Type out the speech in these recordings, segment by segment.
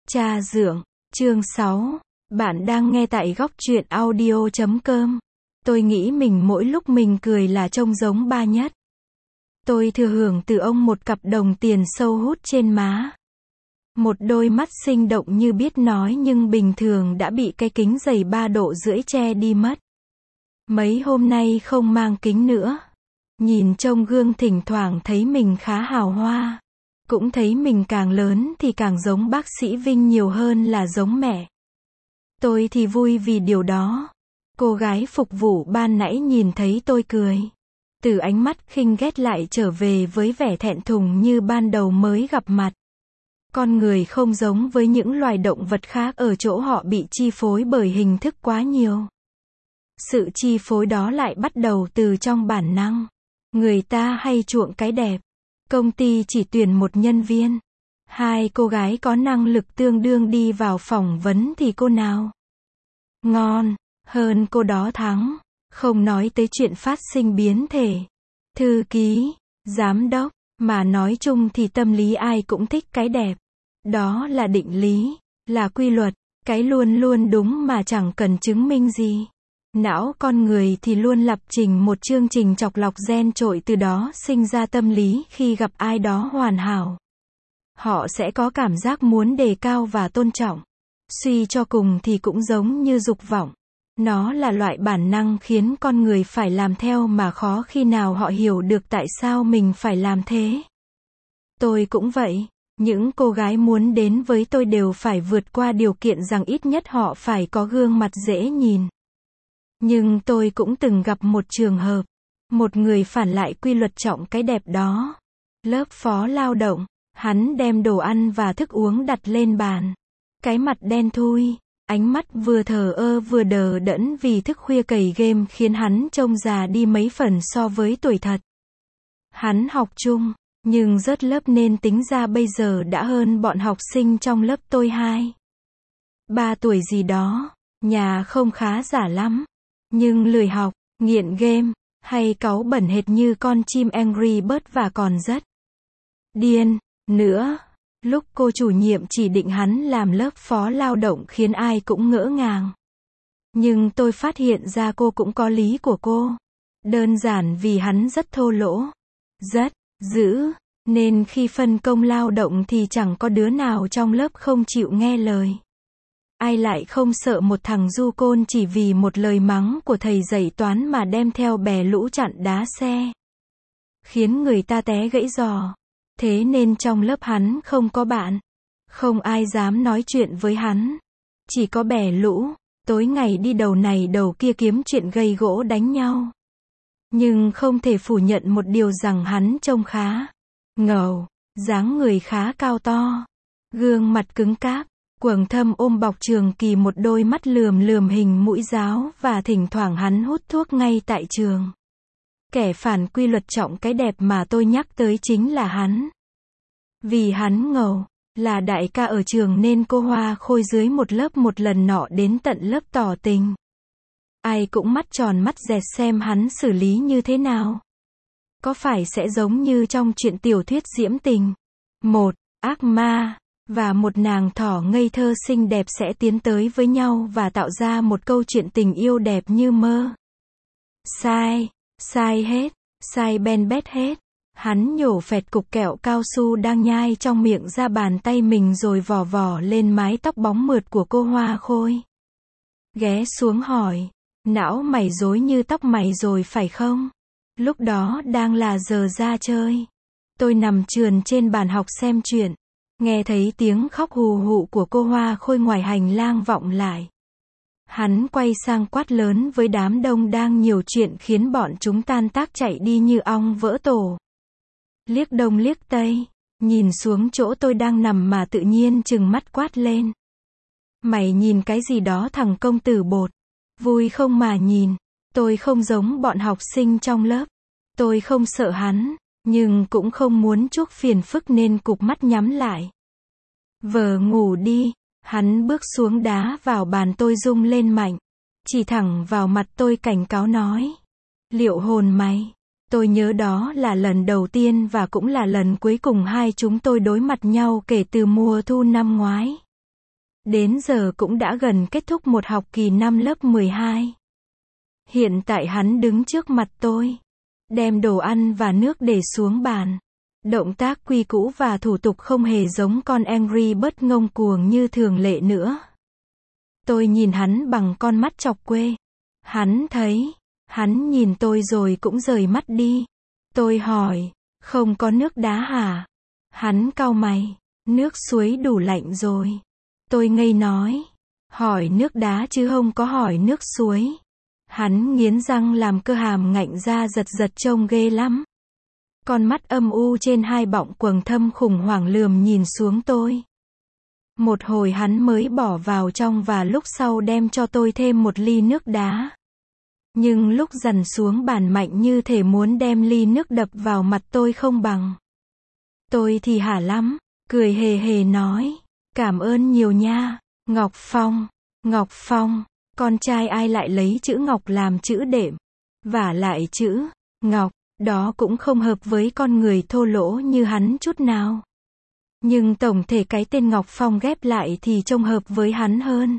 Cha dượng, chương 6. Bạn đang nghe tại góc truyện audio.com. Tôi nghĩ mình mỗi lúc mình cười là trông giống ba nhất. Tôi thừa hưởng từ ông một cặp đồng tiền sâu hút trên má. Một đôi mắt sinh động như biết nói nhưng bình thường đã bị cái kính dày 3,5 độ che đi mất. Mấy hôm nay không mang kính nữa. Nhìn trong gương thỉnh thoảng thấy mình khá hào hoa. Cũng thấy mình càng lớn thì càng giống bác sĩ Vinh nhiều hơn là giống mẹ. Tôi thì vui vì điều đó. Cô gái phục vụ ban nãy nhìn thấy tôi cười. Từ ánh mắt khinh ghét lại trở về với vẻ thẹn thùng như ban đầu mới gặp mặt. Con người không giống với những loài động vật khác ở chỗ họ bị chi phối bởi hình thức quá nhiều. Sự chi phối đó lại bắt đầu từ trong bản năng. Người ta hay chuộng cái đẹp. Công ty chỉ tuyển một nhân viên. 2 cô gái có năng lực tương đương đi vào phỏng vấn thì cô nào ngon hơn cô đó thắng. Không nói tới chuyện phát sinh biến thể, thư ký, giám đốc, mà nói chung thì tâm lý ai cũng thích cái đẹp. Đó là định lý, là quy luật, cái luôn luôn đúng mà chẳng cần chứng minh gì. Não con người thì luôn lập trình một chương trình chọc lọc gen trội, từ đó sinh ra tâm lý khi gặp ai đó hoàn hảo. Họ sẽ có cảm giác muốn đề cao và tôn trọng. Suy cho cùng thì cũng giống như dục vọng. Nó là loại bản năng khiến con người phải làm theo mà khó khi nào họ hiểu được tại sao mình phải làm thế. Tôi cũng vậy. Những cô gái muốn đến với tôi đều phải vượt qua điều kiện rằng ít nhất họ phải có gương mặt dễ nhìn. Nhưng tôi cũng từng gặp một trường hợp. Một người phản lại quy luật trọng cái đẹp đó. Lớp phó lao động. Hắn đem đồ ăn và thức uống đặt lên bàn. Cái mặt đen thui. Ánh mắt vừa thờ ơ vừa đờ đẫn vì thức khuya cày game khiến hắn trông già đi mấy phần so với tuổi thật. Hắn học chung, nhưng rớt lớp nên tính ra bây giờ đã hơn bọn học sinh trong lớp tôi 2-3 tuổi gì đó. Nhà không khá giả lắm. Nhưng lười học, nghiện game, hay cáu bẩn hệt như con chim Angry Bird và còn rất điên nữa. Lúc cô chủ nhiệm chỉ định hắn làm lớp phó lao động khiến ai cũng ngỡ ngàng. Nhưng tôi phát hiện ra cô cũng có lý của cô. Đơn giản vì hắn rất thô lỗ, rất dữ, nên khi phân công lao động thì chẳng có đứa nào trong lớp không chịu nghe lời. Ai lại không sợ một thằng du côn chỉ vì một lời mắng của thầy dạy toán mà đem theo bè lũ chặn đá xe, khiến người ta té gãy giò. Thế nên trong lớp hắn không có bạn. Không ai dám nói chuyện với hắn. Chỉ có bè lũ, tối ngày đi đầu này đầu kia kiếm chuyện gây gỗ đánh nhau. Nhưng không thể phủ nhận một điều rằng hắn trông khá ngầu, dáng người khá cao to, gương mặt cứng cáp, quầng thâm ôm bọc trường kỳ, một đôi mắt lườm lườm hình mũi giáo, và thỉnh thoảng hắn hút thuốc ngay tại trường. Kẻ phản quy luật trọng cái đẹp mà tôi nhắc tới chính là hắn. Vì hắn ngầu, là đại ca ở trường nên cô Hoa Khôi dưới một lớp một lần nọ đến tận lớp tỏ tình. Ai cũng mắt tròn mắt dẹt xem hắn xử lý như thế nào. Có phải sẽ giống như trong truyện tiểu thuyết diễm tình? Một ác ma và một nàng thỏ ngây thơ xinh đẹp sẽ tiến tới với nhau và tạo ra một câu chuyện tình yêu đẹp như mơ. Sai. Sai hết, sai ben bét hết. Hắn nhổ phẹt cục kẹo cao su đang nhai trong miệng ra bàn tay mình rồi vò vò lên mái tóc bóng mượt của cô Hoa Khôi. Ghé xuống hỏi, não mày rối như tóc mày rồi phải không? Lúc đó đang là giờ ra chơi. Tôi nằm trườn trên bàn học xem truyện. Nghe thấy tiếng khóc hù hụ của cô Hoa Khôi ngoài hành lang vọng lại. Hắn quay sang quát lớn với đám đông đang nhiều chuyện khiến bọn chúng tan tác chạy đi như ong vỡ tổ. Liếc đông liếc tây, nhìn xuống chỗ tôi đang nằm mà tự nhiên trừng mắt quát lên. Mày nhìn cái gì đó thằng công tử bột? Vui không mà nhìn. Tôi không giống bọn học sinh trong lớp. Tôi không sợ hắn, nhưng cũng không muốn chuốc phiền phức nên cụp mắt nhắm lại. Vờ ngủ đi. Hắn bước xuống đá vào bàn tôi rung lên mạnh. Chỉ thẳng vào mặt tôi cảnh cáo nói. Liệu hồn mày. Tôi nhớ đó là lần đầu tiên và cũng là lần cuối cùng hai chúng tôi đối mặt nhau kể từ mùa thu năm ngoái. Đến giờ cũng đã gần kết thúc một học kỳ năm lớp 12. Hiện tại hắn đứng trước mặt tôi, đem đồ ăn và nước để xuống bàn. Động tác quy cũ và thủ tục không hề giống con Angry Bird ngông cuồng như thường lệ nữa. Tôi nhìn hắn bằng con mắt chọc quê. Hắn thấy, hắn nhìn tôi rồi cũng rời mắt đi. Tôi hỏi, không có nước đá hả? Hắn cau mày, nước suối đủ lạnh rồi. Tôi ngây nói, hỏi nước đá chứ không có hỏi nước suối. Hắn nghiến răng làm cơ hàm ngạnh ra giật giật trông ghê lắm. Con mắt âm u trên hai bọng quầng thâm khủng hoảng lườm nhìn xuống tôi. Một hồi hắn mới bỏ vào trong và lúc sau đem cho tôi thêm một ly nước đá. Nhưng lúc dằn xuống bàn mạnh như thể muốn đem ly nước đập vào mặt tôi không bằng. Tôi thì hả lắm, cười hề hề nói, cảm ơn nhiều nha, Ngọc Phong. Ngọc Phong, con trai ai lại lấy chữ Ngọc làm chữ đệm. Vả lại chữ Ngọc, đó cũng không hợp với con người thô lỗ như hắn chút nào. Nhưng tổng thể cái tên Ngọc Phong ghép lại thì trông hợp với hắn hơn.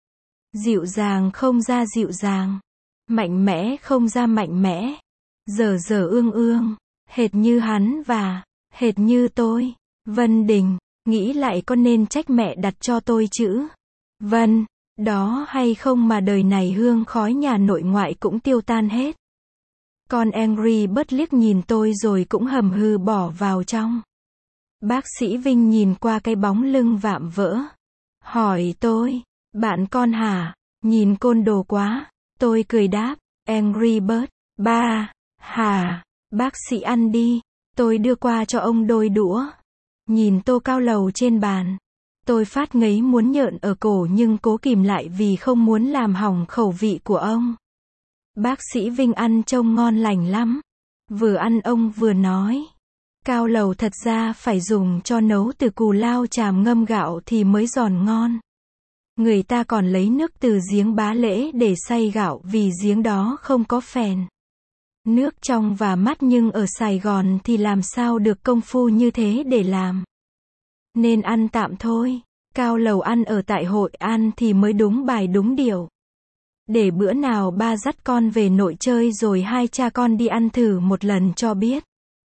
Dịu dàng không ra dịu dàng. Mạnh mẽ không ra mạnh mẽ. Dở dở ương ương. Hệt như hắn và hệt như tôi. Vân Đình, nghĩ lại có nên trách mẹ đặt cho tôi chữ Vân, đó hay không mà đời này hương khói nhà nội ngoại cũng tiêu tan hết. Con Angry Bird liếc nhìn tôi rồi cũng hầm hừ bỏ vào trong. Bác sĩ Vinh nhìn qua cái bóng lưng vạm vỡ. Hỏi tôi, bạn con hả? Nhìn côn đồ quá. Tôi cười đáp, Angry Bird, ba, hả? Bác sĩ ăn đi. Tôi đưa qua cho ông đôi đũa. Nhìn tô cao lầu trên bàn. Tôi phát ngấy muốn nhợn ở cổ nhưng cố kìm lại vì không muốn làm hỏng khẩu vị của ông. Bác sĩ Vinh ăn trông ngon lành lắm. Vừa ăn ông vừa nói. Cao lầu thật ra phải dùng cho nấu từ cù lao chàm ngâm gạo thì mới giòn ngon. Người ta còn lấy nước từ giếng Bá Lễ để xay gạo vì giếng đó không có phèn. Nước trong và mát nhưng ở Sài Gòn thì làm sao được công phu như thế để làm. Nên ăn tạm thôi. Cao lầu ăn ở tại Hội An thì mới đúng bài đúng điều. Để bữa nào ba dắt con về nội chơi rồi hai cha con đi ăn thử một lần cho biết.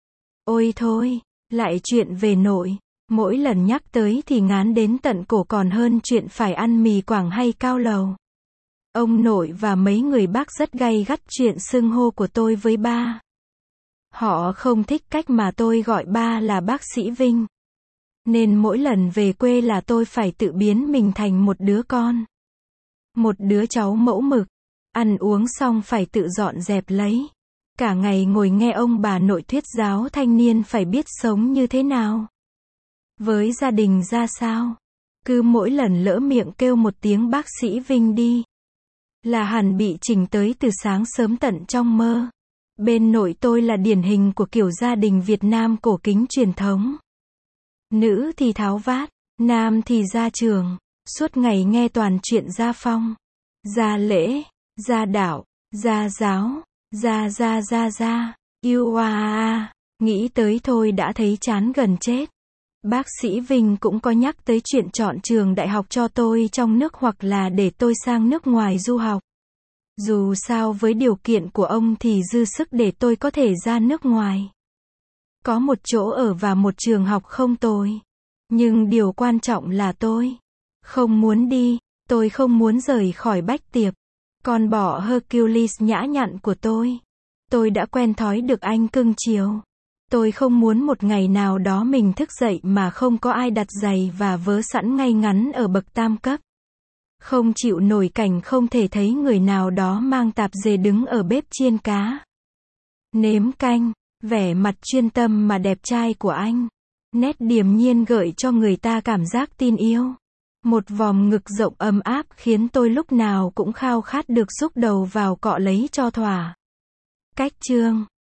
Ôi thôi, lại chuyện về nội. Mỗi lần nhắc tới thì ngán đến tận cổ còn hơn chuyện phải ăn mì Quảng hay cao lầu. Ông nội và mấy người bác rất gay gắt chuyện xưng hô của tôi với ba. Họ không thích cách mà tôi gọi ba là bác sĩ Vinh. Nên mỗi lần về quê là tôi phải tự biến mình thành một đứa con. Một đứa cháu mẫu mực. Ăn uống xong phải tự dọn dẹp lấy. Cả ngày ngồi nghe ông bà nội thuyết giáo thanh niên phải biết sống như thế nào. Với gia đình ra sao. Cứ mỗi lần lỡ miệng kêu một tiếng bác sĩ Vinh đi. Là hẳn bị chỉnh tới từ sáng sớm tận trong mơ. Bên nội tôi là điển hình của kiểu gia đình Việt Nam cổ kính truyền thống. Nữ thì tháo vát, nam thì ra trường. Suốt ngày nghe toàn chuyện gia phong, gia lễ, gia đạo, gia giáo, gia, yêu nghĩ tới thôi đã thấy chán gần chết. Bác sĩ Vinh cũng có nhắc tới chuyện chọn trường đại học cho tôi trong nước hoặc là để tôi sang nước ngoài du học. Dù sao với điều kiện của ông thì dư sức để tôi có thể ra nước ngoài. Có một chỗ ở và một trường học không tồi. Nhưng điều quan trọng là tôi không muốn đi, tôi không muốn rời khỏi Bách Tiệp. Con bọ Hercules nhã nhặn của tôi. Tôi đã quen thói được anh cưng chiều. Tôi không muốn một ngày nào đó mình thức dậy mà không có ai đặt giày và vớ sẵn ngay ngắn ở bậc tam cấp. Không chịu nổi cảnh không thể thấy người nào đó mang tạp dề đứng ở bếp chiên cá, nếm canh, vẻ mặt chuyên tâm mà đẹp trai của anh. Nét điềm nhiên gợi cho người ta cảm giác tin yêu. Một vòm ngực rộng ấm áp khiến tôi lúc nào cũng khao khát được xúc đầu vào cọ lấy cho thỏa. Cách chương